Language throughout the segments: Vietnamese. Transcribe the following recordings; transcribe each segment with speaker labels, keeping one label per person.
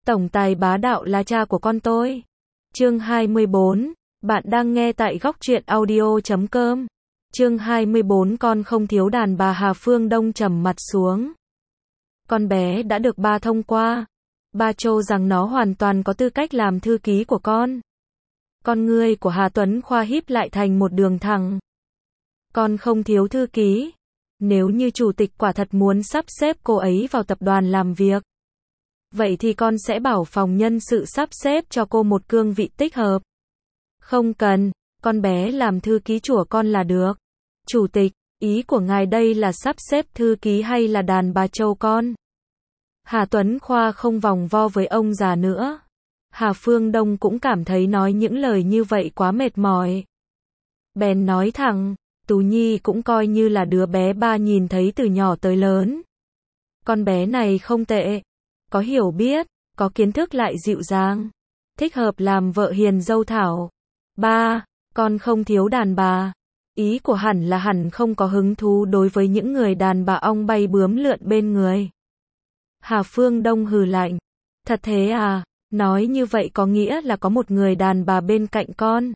Speaker 1: Tổng tài bá đạo là cha của con tôi. Chương 24. Bạn đang nghe tại góc truyện audio.com. Chương 24. Con không thiếu đàn bà. Hà Phương Đông trầm mặt xuống. Con bé đã được ba thông qua. Ba cho rằng nó hoàn toàn có tư cách làm thư ký của con. Con ngươi của Hà Tuấn Khoa híp lại thành một đường thẳng. Con không thiếu thư ký. Nếu như chủ tịch quả thật muốn sắp xếp cô ấy vào tập đoàn làm việc, vậy thì con sẽ bảo phòng nhân sự sắp xếp cho cô một cương vị thích hợp. Không cần, con bé làm thư ký của con là được. Chủ tịch, ý của ngài đây là sắp xếp thư ký hay là đàn bà trâu con? Hà Tuấn Khoa không vòng vo với ông già nữa. Hà Phương Đông cũng cảm thấy nói những lời như vậy quá mệt mỏi. Bèn nói thẳng, Tú Nhi cũng coi như là đứa bé ba nhìn thấy từ nhỏ tới lớn. Con bé này không tệ, có hiểu biết, có kiến thức lại dịu dàng, thích hợp làm vợ hiền dâu thảo. Ba, con không thiếu đàn bà. Ý của hẳn là hẳn không có hứng thú đối với những người đàn bà ong bay bướm lượn bên người. Hà Phương Đông hừ lạnh. Thật thế à, nói như vậy có nghĩa là có một người đàn bà bên cạnh con.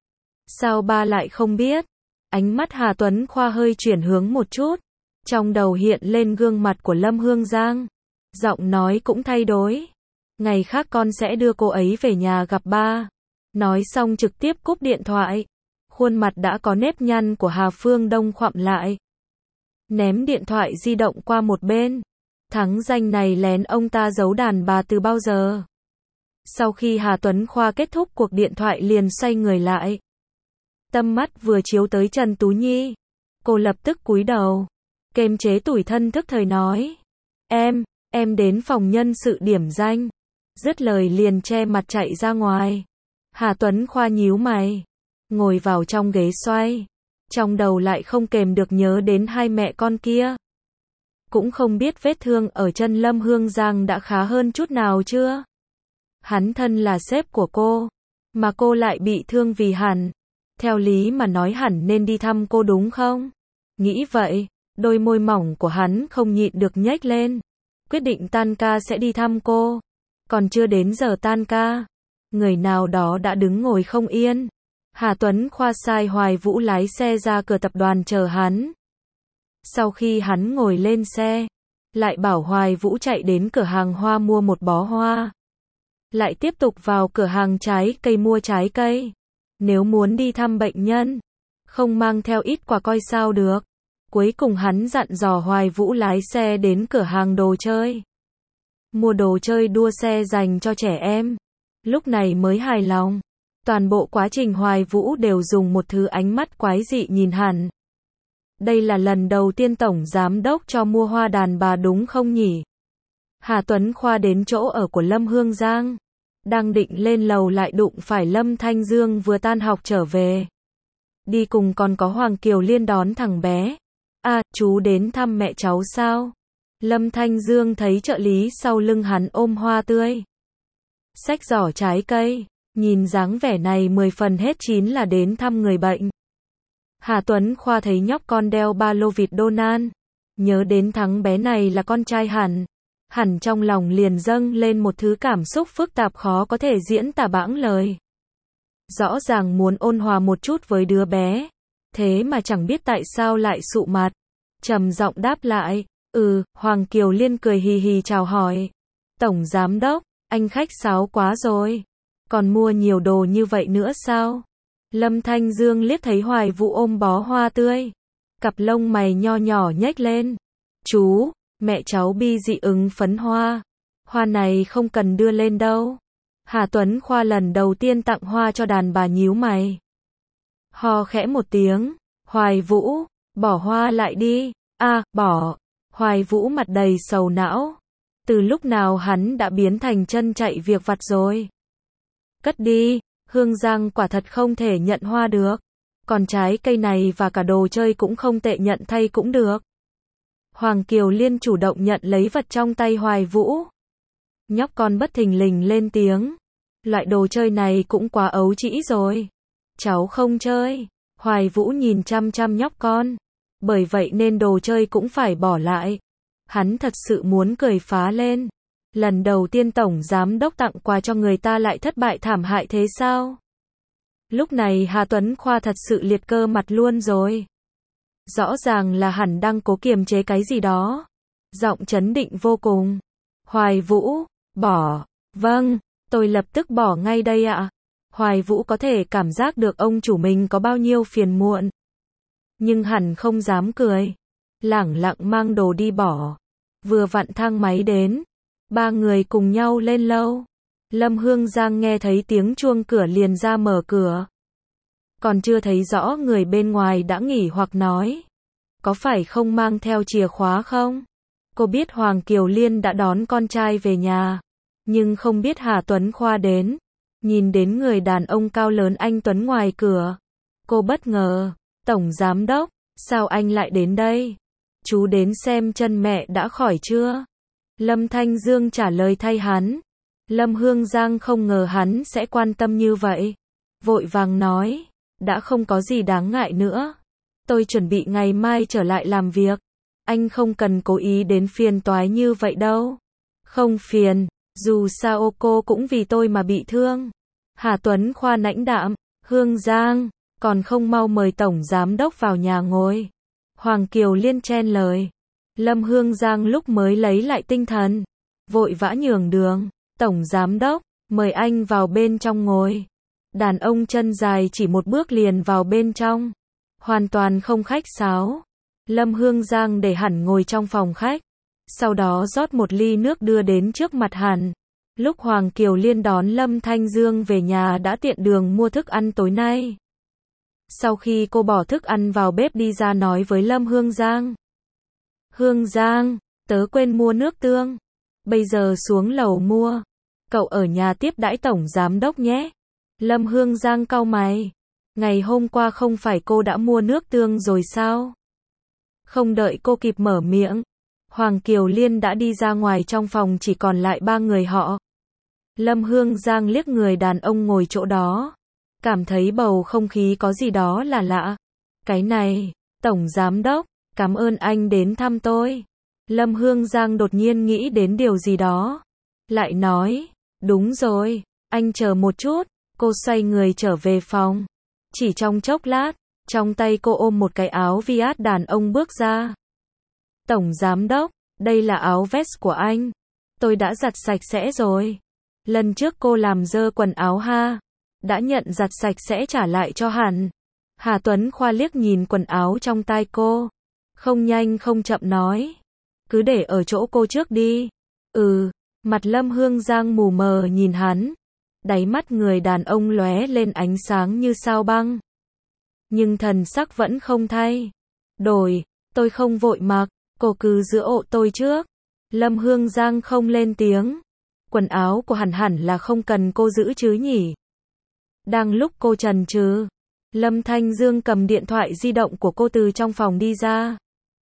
Speaker 1: Sao ba lại không biết? Ánh mắt Hà Tuấn Khoa hơi chuyển hướng một chút. Trong đầu hiện lên gương mặt của Lâm Hương Giang. Giọng nói cũng thay đổi. Ngày khác con sẽ đưa cô ấy về nhà gặp ba. Nói xong trực tiếp cúp điện thoại. Khuôn mặt đã có nếp nhăn của Hà Phương Đông khoặm lại. Ném điện thoại di động qua một bên. Thắng danh này lén ông ta giấu đàn bà từ bao giờ? Sau khi Hà Tuấn Khoa kết thúc cuộc điện thoại liền xoay người lại. Tâm mắt vừa chiếu tới Trần Tú Nhi. Cô lập tức cúi đầu. Kiềm chế tủi thân thức thời nói. Em đến phòng nhân sự điểm danh. Dứt lời liền che mặt chạy ra ngoài. Hà Tuấn Khoa nhíu mày. Ngồi vào trong ghế xoay. Trong đầu lại không kềm được nhớ đến hai mẹ con kia. Cũng không biết vết thương ở chân Lâm Hương Giang đã khá hơn chút nào chưa. Hắn thân là sếp của cô. Mà cô lại bị thương vì hẳn. Theo lý mà nói hẳn nên đi thăm cô đúng không? Nghĩ vậy, đôi môi mỏng của hắn không nhịn được nhếch lên. Quyết định tan ca sẽ đi thăm cô. Còn chưa đến giờ tan ca, người nào đó đã đứng ngồi không yên. Hà Tuấn Khoa sai Hoài Vũ lái xe ra cửa tập đoàn chờ hắn. Sau khi hắn ngồi lên xe, lại bảo Hoài Vũ chạy đến cửa hàng hoa mua một bó hoa. Lại tiếp tục vào cửa hàng trái cây mua trái cây. Nếu muốn đi thăm bệnh nhân, không mang theo ít quà coi sao được. Cuối cùng hắn dặn dò Hoài Vũ lái xe đến cửa hàng đồ chơi. Mua đồ chơi đua xe dành cho trẻ em. Lúc này mới hài lòng. Toàn bộ quá trình Hoài Vũ đều dùng một thứ ánh mắt quái dị nhìn hắn. Đây là lần đầu tiên tổng giám đốc cho mua hoa đàn bà đúng không nhỉ? Hà Tuấn Khoa đến chỗ ở của Lâm Hương Giang. Đang định lên lầu lại đụng phải Lâm Thanh Dương vừa tan học trở về. Đi cùng còn có Hoàng Kiều Liên đón thằng bé. À, chú đến thăm mẹ cháu sao? Lâm Thanh Dương thấy trợ lý sau lưng hắn ôm hoa tươi. Xách giỏ trái cây. Nhìn dáng vẻ này 10 phần hết 9 là đến thăm người bệnh. Hà Tuấn Khoa thấy nhóc con đeo ba lô vịt Donald. Nhớ đến thằng bé này là con trai hẳn. Hẳn trong lòng liền dâng lên một thứ cảm xúc phức tạp khó có thể diễn tả bãng lời. Rõ ràng muốn ôn hòa một chút với đứa bé. Thế mà chẳng biết tại sao lại sụ mặt. Trầm giọng đáp lại. Hoàng Kiều Liên cười hì hì chào hỏi. Tổng giám đốc, anh khách sáo quá rồi. Còn mua nhiều đồ như vậy nữa sao? Lâm Thanh Dương liếc thấy Hoài Vũ ôm bó hoa tươi. Cặp lông mày nho nhỏ nhếch lên. Chú, mẹ cháu bi dị ứng phấn hoa. Hoa này không cần đưa lên đâu. Hà Tuấn Khoa lần đầu tiên tặng hoa cho đàn bà nhíu mày. Ho khẽ một tiếng. Hoài Vũ, bỏ hoa lại đi. Bỏ. Hoài Vũ mặt đầy sầu não. Từ lúc nào hắn đã biến thành chân chạy việc vặt rồi. Cất đi, Hương Giang quả thật không thể nhận hoa được. Còn trái cây này và cả đồ chơi cũng không tệ, nhận thay cũng được. Hoàng Kiều Liên chủ động nhận lấy vật trong tay Hoài Vũ. Nhóc con bất thình lình lên tiếng. Loại đồ chơi này cũng quá ấu trĩ rồi. Cháu không chơi. Hoài Vũ nhìn chăm chăm nhóc con. Bởi vậy nên đồ chơi cũng phải bỏ lại. Hắn thật sự muốn cười phá lên. Lần đầu tiên tổng giám đốc tặng quà cho người ta lại thất bại thảm hại thế sao? Lúc này Hà Tuấn Khoa thật sự liệt cơ mặt luôn rồi. Rõ ràng là hẳn đang cố kiềm chế cái gì đó. Giọng trấn định vô cùng. Hoài Vũ, bỏ. Vâng, tôi lập tức bỏ ngay đây ạ. Hoài Vũ có thể cảm giác được ông chủ mình có bao nhiêu phiền muộn. Nhưng hẳn không dám cười. Lẳng lặng mang đồ đi bỏ. Vừa vặn thang máy đến. Ba người cùng nhau lên lâu. Lâm Hương Giang nghe thấy tiếng chuông cửa liền ra mở cửa. Còn chưa thấy rõ người bên ngoài đã nghỉ hoặc nói. Có phải không mang theo chìa khóa không? Cô biết Hoàng Kiều Liên đã đón con trai về nhà. Nhưng không biết Hà Tuấn Khoa đến. Nhìn đến người đàn ông cao lớn anh Tuấn ngoài cửa. Cô bất ngờ. Tổng giám đốc, sao anh lại đến đây? Chú đến xem chân mẹ đã khỏi chưa? Lâm Thanh Dương trả lời thay hắn. Lâm Hương Giang không ngờ hắn sẽ quan tâm như vậy. Vội vàng nói. Đã không có gì đáng ngại nữa. Tôi chuẩn bị ngày mai trở lại làm việc. Anh không cần cố ý đến phiền toái như vậy đâu. Không phiền, dù sao cô cũng vì tôi mà bị thương. Hà Tuấn Khoa lãnh đạm. Hương Giang, còn không mau mời tổng giám đốc vào nhà ngồi. Hoàng Kiều Liên chen lời. Lâm Hương Giang lúc mới lấy lại tinh thần. Vội vã nhường đường. Tổng giám đốc, mời anh vào bên trong ngồi. Đàn ông chân dài chỉ một bước liền vào bên trong. Hoàn toàn không khách sáo. Lâm Hương Giang để hẳn ngồi trong phòng khách. Sau đó rót một ly nước đưa đến trước mặt hẳn. Lúc Hoàng Kiều Liên đón Lâm Thanh Dương về nhà đã tiện đường mua thức ăn tối nay. Sau khi cô bỏ thức ăn vào bếp đi ra nói với Lâm Hương Giang. Hương Giang, tớ quên mua nước tương. Bây giờ xuống lầu mua. Cậu ở nhà tiếp đãi tổng giám đốc nhé. Lâm Hương Giang cau mày. Ngày hôm qua không phải cô đã mua nước tương rồi sao? Không đợi cô kịp mở miệng. Hoàng Kiều Liên đã đi ra ngoài, trong phòng chỉ còn lại ba người họ. Lâm Hương Giang liếc người đàn ông ngồi chỗ đó. Cảm thấy bầu không khí có gì đó là lạ. Cái này, tổng giám đốc, cảm ơn anh đến thăm tôi. Lâm Hương Giang đột nhiên nghĩ đến điều gì đó. Lại nói, đúng rồi, anh chờ một chút. Cô xoay người trở về phòng. Chỉ trong chốc lát, trong tay cô ôm một cái áo Viat đàn ông bước ra. Tổng giám đốc, đây là áo vest của anh. Tôi đã giặt sạch sẽ rồi. Lần trước cô làm dơ quần áo ha. Đã nhận giặt sạch sẽ trả lại cho hẳn. Hà Tuấn Khoa liếc nhìn quần áo trong tay cô. Không nhanh không chậm nói. Cứ để ở chỗ cô trước đi. Mặt Lâm Hương Giang mù mờ nhìn hắn. Đáy mắt người đàn ông lóe lên ánh sáng như sao băng. Nhưng thần sắc vẫn không thay đổi. Tôi không vội mặc, cô cứ giữ hộ tôi trước. Lâm Hương Giang không lên tiếng. Quần áo của hẳn hẳn là không cần cô giữ chứ nhỉ? Đang lúc cô chần chừ, Lâm Thanh Dương cầm điện thoại di động của cô từ trong phòng đi ra.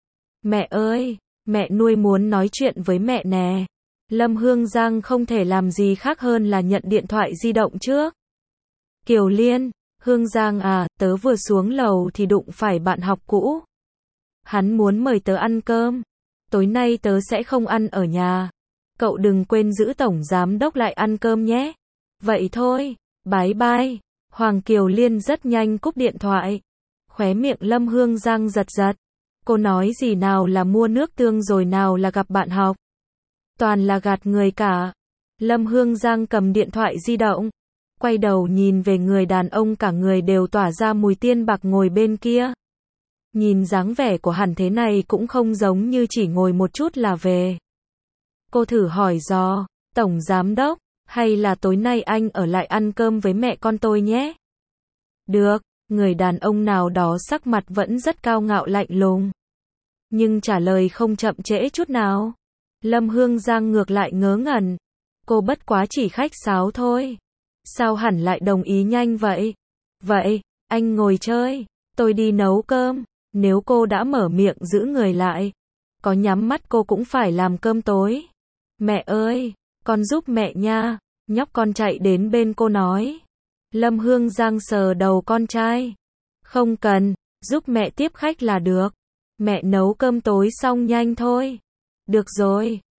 Speaker 1: Mẹ ơi, mẹ nuôi muốn nói chuyện với mẹ nè. Lâm Hương Giang không thể làm gì khác hơn là nhận điện thoại di động trước. Kiều Liên, Hương Giang à, tớ vừa xuống lầu thì đụng phải bạn học cũ. Hắn muốn mời tớ ăn cơm. Tối nay tớ sẽ không ăn ở nhà. Cậu đừng quên giữ tổng giám đốc lại ăn cơm nhé. Vậy thôi, bye bye. Hoàng Kiều Liên rất nhanh cúp điện thoại. Khóe miệng Lâm Hương Giang giật giật. Cô nói gì nào là mua nước tương rồi nào là gặp bạn học. Toàn là gạt người cả. Lâm Hương Giang cầm điện thoại di động. Quay đầu nhìn về người đàn ông cả người đều tỏa ra mùi tiên bạc ngồi bên kia. Nhìn dáng vẻ của hắn thế này cũng không giống như chỉ ngồi một chút là về. Cô thử hỏi dò, tổng giám đốc, hay là tối nay anh ở lại ăn cơm với mẹ con tôi nhé? Được, người đàn ông nào đó sắc mặt vẫn rất cao ngạo lạnh lùng. Nhưng trả lời không chậm trễ chút nào. Lâm Hương Giang ngược lại ngớ ngẩn. Cô bất quá chỉ khách sáo thôi. Sao hẳn lại đồng ý nhanh vậy? Vậy, anh ngồi chơi, tôi đi nấu cơm. Nếu cô đã mở miệng giữ người lại, có nhắm mắt cô cũng phải làm cơm tối. Mẹ ơi, con giúp mẹ nha. Nhóc con chạy đến bên cô nói. Lâm Hương Giang sờ đầu con trai. Không cần, giúp mẹ tiếp khách là được. Mẹ nấu cơm tối xong nhanh thôi. Được rồi,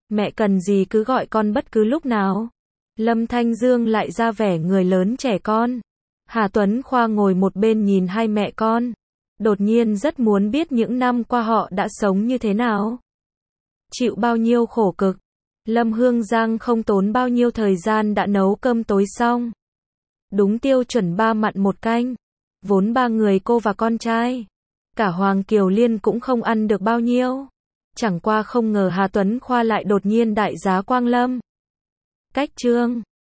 Speaker 1: Mẹ cần gì cứ gọi con bất cứ lúc nào. Lâm Thanh Dương lại ra vẻ người lớn trẻ con. Hà Tuấn Khoa ngồi một bên nhìn hai mẹ con. Đột nhiên rất muốn biết những năm qua họ đã sống như thế nào. Chịu bao nhiêu khổ cực. Lâm Hương Giang không tốn bao nhiêu thời gian đã nấu cơm tối xong. Đúng tiêu chuẩn 3 mặn 1 canh. Vốn 3 người cô và con trai. Cả Hoàng Kiều Liên cũng không ăn được bao nhiêu. Chẳng qua không ngờ Hà Tuấn Khoa lại đột nhiên đại giá Quang Lâm. Cách chương